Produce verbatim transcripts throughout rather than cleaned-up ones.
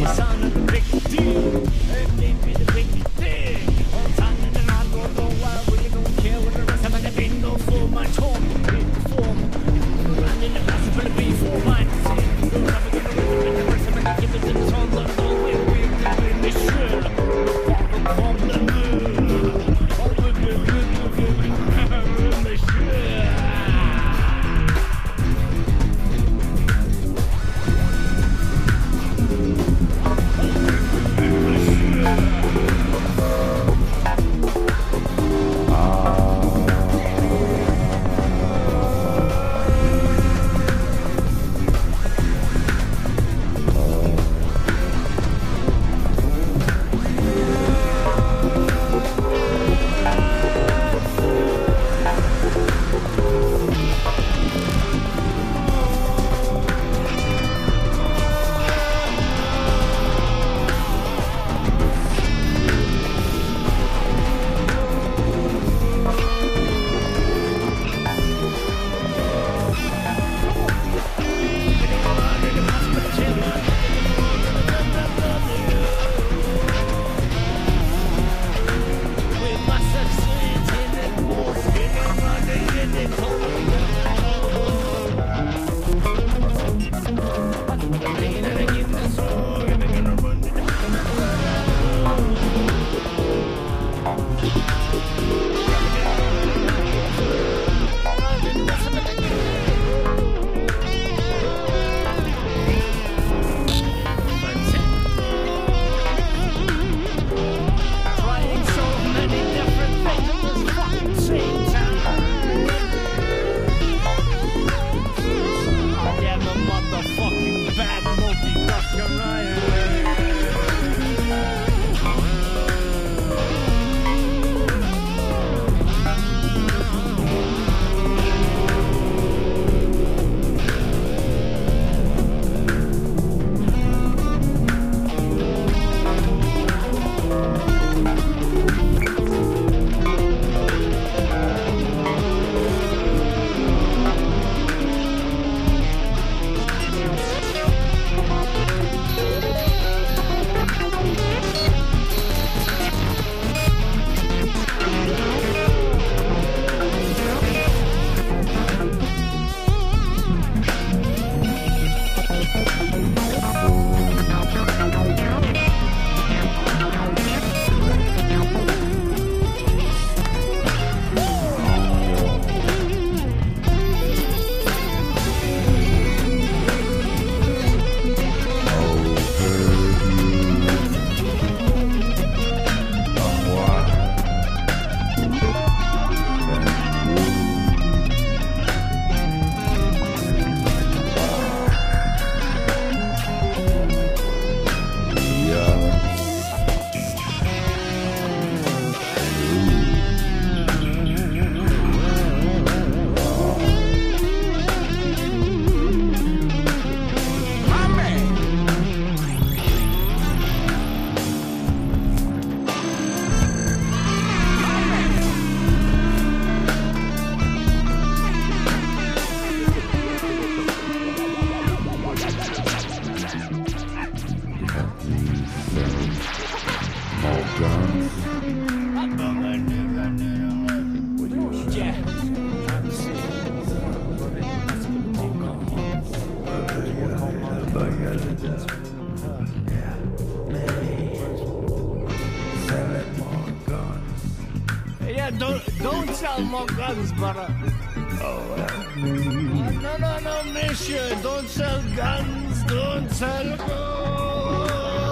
Yeah, don't don't sell more guns, brother. Oh, well. Uh, no, no, no, monsieur. Don't sell guns. Don't sell guns.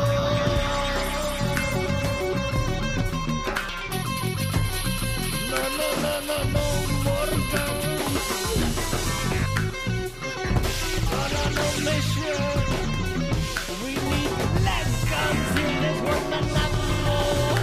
No, no, no, no, no more guns. No, no, no, monsieur. We need less guns in this one and not more.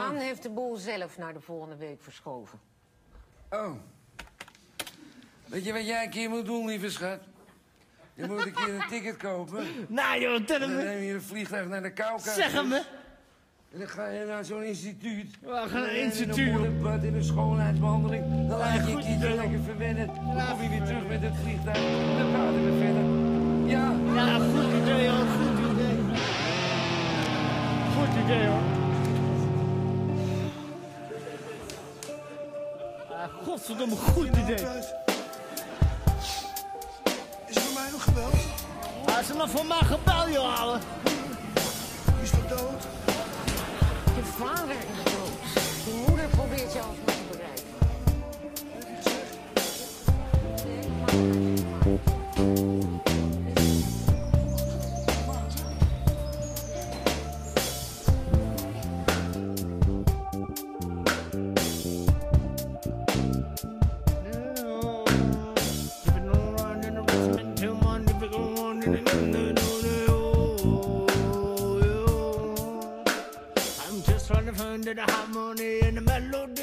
Daan heeft de boel zelf naar de volgende week verschoven. Oh. Weet je wat jij een keer moet doen, lieve schat? Je moet een keer een ticket kopen. Nou joh, tel Dan me. neem je een vliegtuig naar de Kaukasus. Zeg hem, hè. En dan ga je naar zo'n instituut. We gaan naar een In instituut. een moederbad, in een schoonheidsbehandeling. Dan laat je goed je kindje idee. lekker verwennen. Dan kom je weer terug met het vliegtuig. Dan praten we verder. Ja. Ja, goed idee hoor, goed idee. Goed idee hoor. Ah, godverdomme, goed idee. Is er voor mij nog gebeld? Ah, is er nog voor mij gebeld, joh, ouwe? Is dat dood? Je vader is dood. Je moeder probeert je alsnog te bereiken. Heb je gezegd? I'm just trying to find the harmony and the melody.